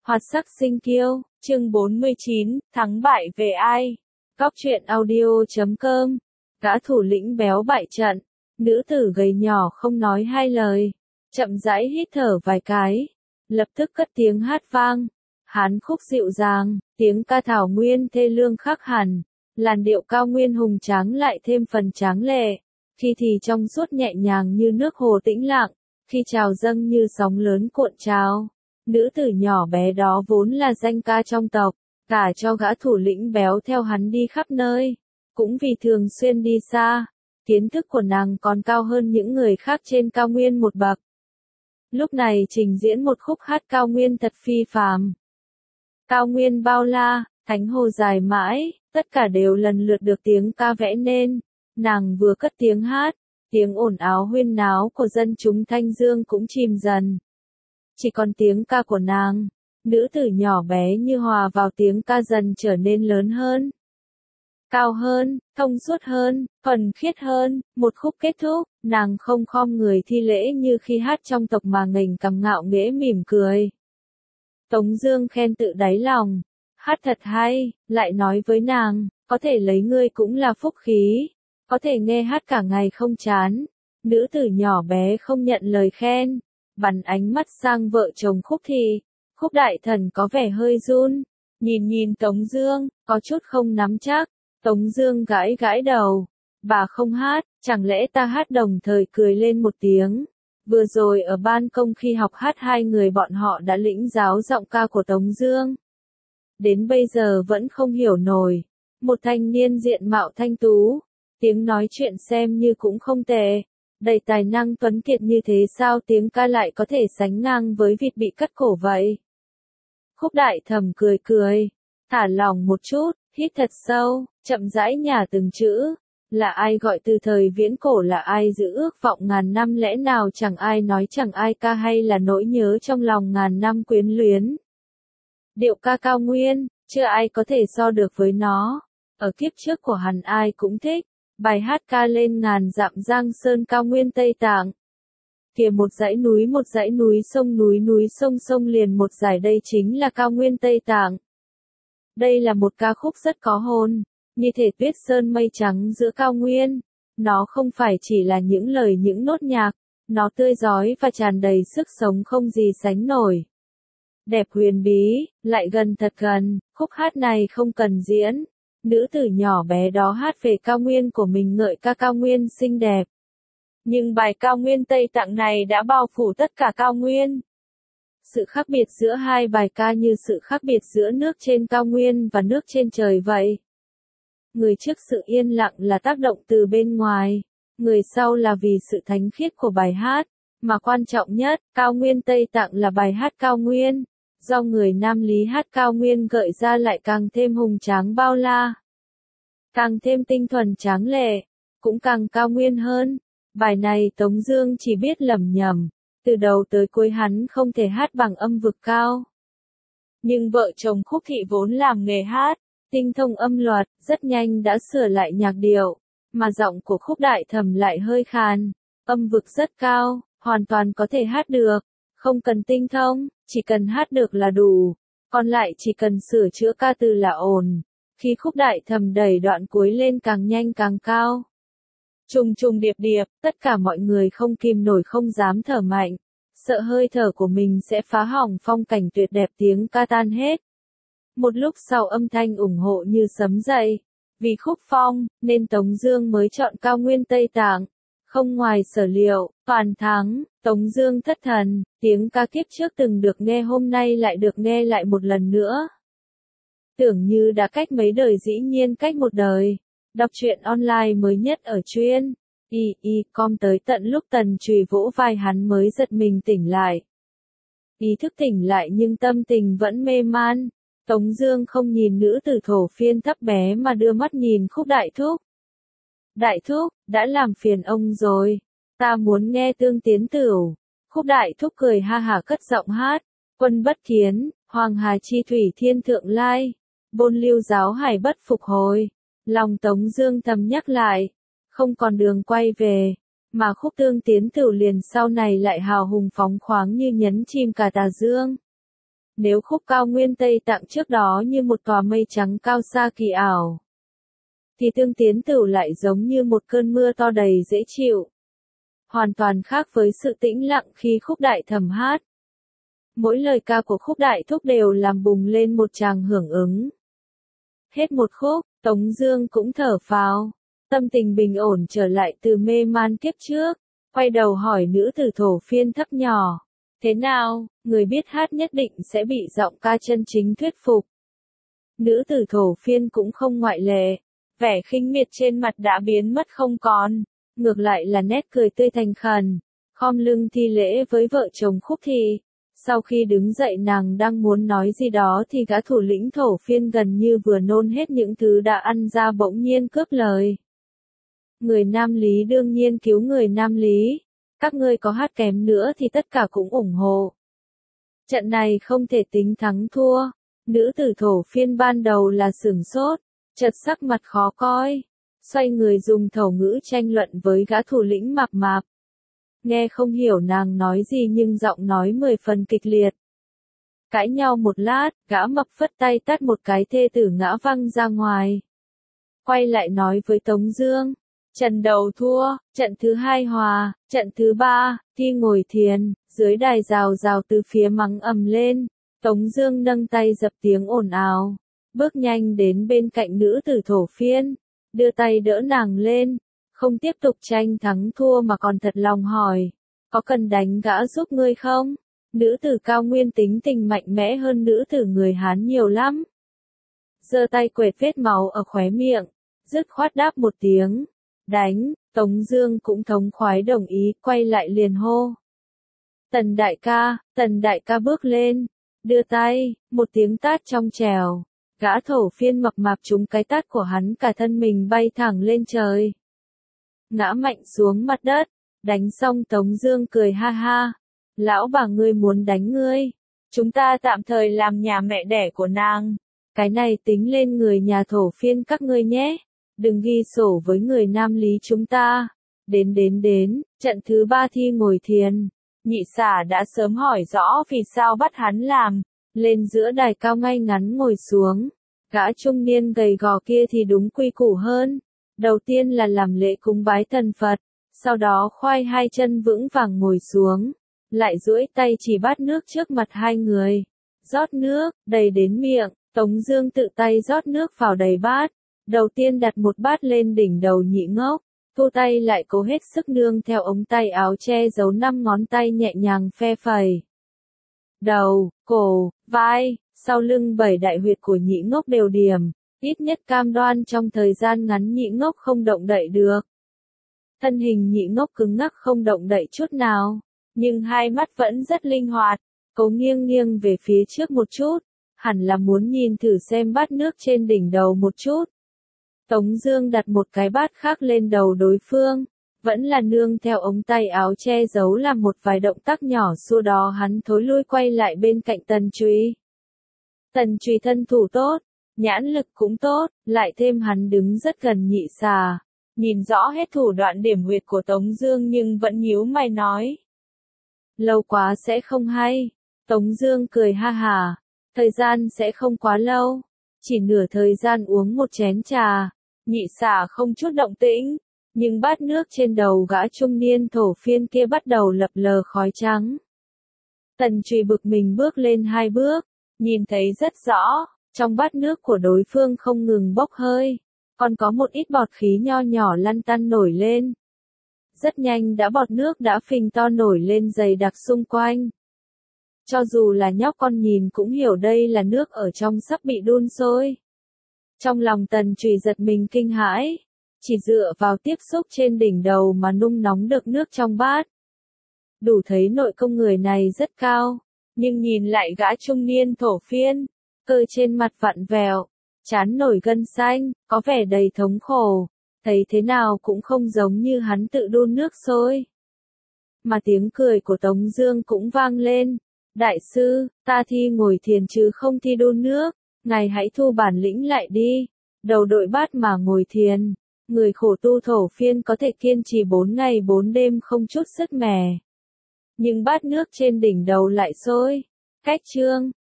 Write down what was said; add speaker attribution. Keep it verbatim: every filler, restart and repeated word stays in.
Speaker 1: Hoạt sắc sinh kiêu, chương bốn mươi chín, thắng bại về ai? Góc truyện audio chấm com. Gã thủ lĩnh béo bại trận, nữ tử gầy nhỏ không nói hai lời, chậm rãi hít thở vài cái, lập tức cất tiếng hát vang. Hán khúc dịu dàng, tiếng ca thảo nguyên thê lương khắc hẳn, làn điệu cao nguyên hùng tráng lại thêm phần tráng lệ, khi thì trong suốt nhẹ nhàng như nước hồ tĩnh lặng, khi trào dâng như sóng lớn cuộn trào. Nữ tử nhỏ bé đó vốn là danh ca trong tộc, cả cho gã thủ lĩnh béo theo hắn đi khắp nơi, cũng vì thường xuyên đi xa, kiến thức của nàng còn cao hơn những người khác trên cao nguyên một bậc. Lúc này trình diễn một khúc hát cao nguyên thật phi phàm. Cao nguyên bao la, thánh hồ dài mãi, tất cả đều lần lượt được tiếng ca vẽ nên, nàng vừa cất tiếng hát, tiếng ồn ào huyên náo của dân chúng Thanh Dương cũng chìm dần. Chỉ còn tiếng ca của nàng, nữ tử nhỏ bé như hòa vào tiếng ca dần trở nên lớn hơn, cao hơn, thông suốt hơn, thuần khiết hơn. Một khúc kết thúc, nàng không khom người thi lễ như khi hát trong tộc mà nghềnh cằm ngạo nghễ mỉm cười. Tống Dương khen tự đáy lòng, hát thật hay, lại nói với nàng, có thể lấy ngươi cũng là phúc khí, có thể nghe hát cả ngày không chán. Nữ tử nhỏ bé không nhận lời khen, bắn ánh mắt sang vợ chồng Khúc Thị. Khúc Đại Thần có vẻ hơi run, nhìn nhìn Tống Dương, có chút không nắm chắc. Tống Dương gãi gãi đầu, bà không hát, chẳng lẽ ta hát? Đồng thời cười lên một tiếng. Vừa rồi ở ban công khi học hát hai người bọn họ đã lĩnh giáo giọng ca của Tống Dương. Đến bây giờ vẫn không hiểu nổi. Một thanh niên diện mạo thanh tú, tiếng nói chuyện xem như cũng không tệ, đầy tài năng tuấn kiệt như thế sao tiếng ca lại có thể sánh ngang với vịt bị cắt cổ vậy? Khúc Đại Thẩm cười cười, thả lỏng một chút, hít thật sâu, chậm rãi nhả từng chữ. Là ai gọi từ thời viễn cổ, là ai giữ ước vọng ngàn năm, lẽ nào chẳng ai nói, chẳng ai ca, hay là nỗi nhớ trong lòng ngàn năm quyến luyến? Điệu ca cao nguyên, chưa ai có thể so được với nó. Ở kiếp trước của hắn ai cũng thích, bài hát ca lên ngàn dặm giang sơn cao nguyên Tây Tạng. Kìa một dãy núi, một dãy núi, sông núi, núi sông, sông liền một dải, đây chính là cao nguyên Tây Tạng. Đây là một ca khúc rất có hồn, như thể tuyết sơn mây trắng giữa cao nguyên. Nó không phải chỉ là những lời, những nốt nhạc, nó tươi rói và tràn đầy sức sống không gì sánh nổi. Đẹp huyền bí, lại gần thật gần. Khúc hát này không cần diễn, nữ tử nhỏ bé đó hát về cao nguyên của mình, ngợi ca cao nguyên xinh đẹp. Nhưng bài cao nguyên Tây Tạng này đã bao phủ tất cả cao nguyên. Sự khác biệt giữa hai bài ca như sự khác biệt giữa nước trên cao nguyên và nước trên trời vậy. Người trước sự yên lặng là tác động từ bên ngoài, người sau là vì sự thánh khiết của bài hát, mà quan trọng nhất, cao nguyên Tây Tạng là bài hát cao nguyên, do người Nam Lý hát cao nguyên gợi ra lại càng thêm hùng tráng bao la, càng thêm tinh thuần tráng lệ, cũng càng cao nguyên hơn. Bài này Tống Dương chỉ biết lẩm nhẩm, từ đầu tới cuối hắn không thể hát bằng âm vực cao. Nhưng vợ chồng Khúc Thị vốn làm nghề hát, tinh thông âm luật, rất nhanh đã sửa lại nhạc điệu, mà giọng của Khúc Đại Thẩm lại hơi khàn, âm vực rất cao, hoàn toàn có thể hát được, không cần tinh thông, chỉ cần hát được là đủ, còn lại chỉ cần sửa chữa ca từ là ổn. Khi Khúc Đại Thẩm đẩy đoạn cuối lên càng nhanh càng cao, trùng trùng điệp điệp, tất cả mọi người không kìm nổi, không dám thở mạnh, sợ hơi thở của mình sẽ phá hỏng phong cảnh tuyệt đẹp tiếng ca tan hết. Một lúc sau âm thanh ủng hộ như sấm dậy, vì khúc phong, nên Tống Dương mới chọn cao nguyên Tây Tạng. Không ngoài sở liệu, toàn thắng. Tống Dương thất thần, tiếng ca kiếp trước từng được nghe hôm nay lại được nghe lại một lần nữa. Tưởng như đã cách mấy đời, dĩ nhiên cách một đời. Đọc truyện online mới nhất ở truyện y y chấm com tới tận lúc Tần Trùy vỗ vai hắn mới giật mình tỉnh lại. Ý thức tỉnh lại nhưng tâm tình vẫn mê man. Tống Dương không nhìn nữ tử thổ phiên thấp bé mà đưa mắt nhìn Khúc Đại Thúc. Đại Thúc, đã làm phiền ông rồi, ta muốn nghe Tương Tiến Tửu. Khúc Đại Thúc cười ha hả cất giọng hát. Quân bất kiến, Hoàng Hà chi thủy thiên thượng lai, Bôn Lưu giáo hải bất phục hồi. Lòng Tống Dương thầm nhắc lại, không còn đường quay về, mà khúc Tương Tiến Tửu liền sau này lại hào hùng phóng khoáng như nhấn chim cả tà dương. Nếu khúc cao nguyên Tây Tạng trước đó như một tòa mây trắng cao xa kỳ ảo, thì Tương Tiến Tửu lại giống như một cơn mưa to đầy dễ chịu. Hoàn toàn khác với sự tĩnh lặng khi khúc đại thầm hát. Mỗi lời ca của khúc đại thúc đều làm bùng lên một tràng hưởng ứng. Hết một khúc, Tống Dương cũng thở phào, tâm tình bình ổn trở lại từ mê man kiếp trước, quay đầu hỏi nữ tử thổ phiên thấp nhỏ, thế nào, người biết hát nhất định sẽ bị giọng ca chân chính thuyết phục. Nữ tử thổ phiên cũng không ngoại lệ, vẻ khinh miệt trên mặt đã biến mất không còn, ngược lại là nét cười tươi thành khẩn, khom lưng thi lễ với vợ chồng Khúc Thị. Sau khi đứng dậy nàng đang muốn nói gì đó thì gã thủ lĩnh thổ phiên gần như vừa nôn hết những thứ đã ăn ra bỗng nhiên cướp lời. Người Nam Lý đương nhiên cứu người Nam Lý, các ngươi có hát kém nữa thì tất cả cũng ủng hộ. Trận này không thể tính thắng thua, nữ tử thổ phiên ban đầu là sửng sốt, chợt sắc mặt khó coi, xoay người dùng thổ ngữ tranh luận với gã thủ lĩnh mập mạp. Nghe không hiểu nàng nói gì nhưng giọng nói mười phần kịch liệt. Cãi nhau một lát, gã mập phất tay tát một cái thê tử ngã văng ra ngoài. Quay lại nói với Tống Dương, trận đầu thua, trận thứ hai hòa, trận thứ ba, thi ngồi thiền, dưới đài rào rào từ phía mắng ầm lên. Tống Dương nâng tay dập tiếng ồn ào, bước nhanh đến bên cạnh nữ tử thổ phiên, đưa tay đỡ nàng lên. Không tiếp tục tranh thắng thua mà còn thật lòng hỏi, có cần đánh gã giúp ngươi không? Nữ tử cao nguyên tính tình mạnh mẽ hơn nữ tử người Hán nhiều lắm. Giơ tay quệt vết máu ở khóe miệng, dứt khoát đáp một tiếng, đánh. Tống Dương cũng thống khoái đồng ý, quay lại liền hô. Tần đại ca, Tần đại ca bước lên, đưa tay, một tiếng tát trong trèo, gã thổ phiên mập mạp trúng cái tát của hắn cả thân mình bay thẳng lên trời. Ngã mạnh xuống mặt đất, đánh xong Tống Dương cười ha ha, lão bà ngươi muốn đánh ngươi, chúng ta tạm thời làm nhà mẹ đẻ của nàng, cái này tính lên người nhà thổ phiên các ngươi nhé, đừng ghi sổ với người Nam Lý chúng ta. Đến đến đến, trận thứ ba thi ngồi thiền, nhị xả đã sớm hỏi rõ vì sao bắt hắn làm, lên giữa đài cao ngay ngắn ngồi xuống, gã trung niên gầy gò kia thì đúng quy củ hơn. Đầu tiên là làm lễ cúng bái thần Phật, sau đó khoai hai chân vững vàng ngồi xuống, lại duỗi tay chỉ bát nước trước mặt hai người. Rót nước, đầy đến miệng, Tống Dương tự tay rót nước vào đầy bát. Đầu tiên đặt một bát lên đỉnh đầu Nhị Ngốc, thu tay lại cố hết sức nương theo ống tay áo che giấu năm ngón tay nhẹ nhàng phe phẩy. Đầu, cổ, vai, sau lưng bảy đại huyệt của Nhị Ngốc đều điểm. Ít nhất cam đoan trong thời gian ngắn Nhị Ngốc không động đậy được. Thân hình Nhị Ngốc cứng ngắc không động đậy chút nào, nhưng hai mắt vẫn rất linh hoạt, cố nghiêng nghiêng về phía trước một chút, hẳn là muốn nhìn thử xem bát nước trên đỉnh đầu một chút. Tống Dương đặt một cái bát khác lên đầu đối phương, vẫn là nương theo ống tay áo che giấu làm một vài động tác nhỏ, sau đó hắn thối lui quay lại bên cạnh Tần Trùy. Tần Trùy thân thủ tốt, nhãn lực cũng tốt, lại thêm hắn đứng rất gần nhị xà, nhìn rõ hết thủ đoạn điểm huyệt của Tống Dương nhưng vẫn nhíu mày nói. Lâu quá sẽ không hay. Tống Dương cười ha hả, thời gian sẽ không quá lâu, chỉ nửa thời gian uống một chén trà. Nhị xà không chút động tĩnh, nhưng bát nước trên đầu gã trung niên thổ phiên kia bắt đầu lập lờ khói trắng. Tần Trùy bực mình bước lên hai bước, nhìn thấy rất rõ. Trong bát nước của đối phương không ngừng bốc hơi, còn có một ít bọt khí nho nhỏ lăn tăn nổi lên. Rất nhanh đã bọt nước đã phình to nổi lên dày đặc xung quanh. Cho dù là nhóc con nhìn cũng hiểu đây là nước ở trong sắp bị đun sôi. Trong lòng Tần Trùy giật mình kinh hãi, chỉ dựa vào tiếp xúc trên đỉnh đầu mà nung nóng được nước trong bát. Đủ thấy nội công người này rất cao, nhưng nhìn lại gã trung niên thổ phiên, cơ trên mặt vặn vẹo, trán nổi gân xanh, có vẻ đầy thống khổ, thấy thế nào cũng không giống như hắn tự đun nước sôi. Mà tiếng cười của Tống Dương cũng vang lên, đại sư, ta thi ngồi thiền chứ không thi đun nước, ngài hãy thu bản lĩnh lại đi, đầu đội bát mà ngồi thiền, người khổ tu thổ phiên có thể kiên trì bốn ngày bốn đêm không chút sức mẻ. Nhưng bát nước trên đỉnh đầu lại sôi, cách chương.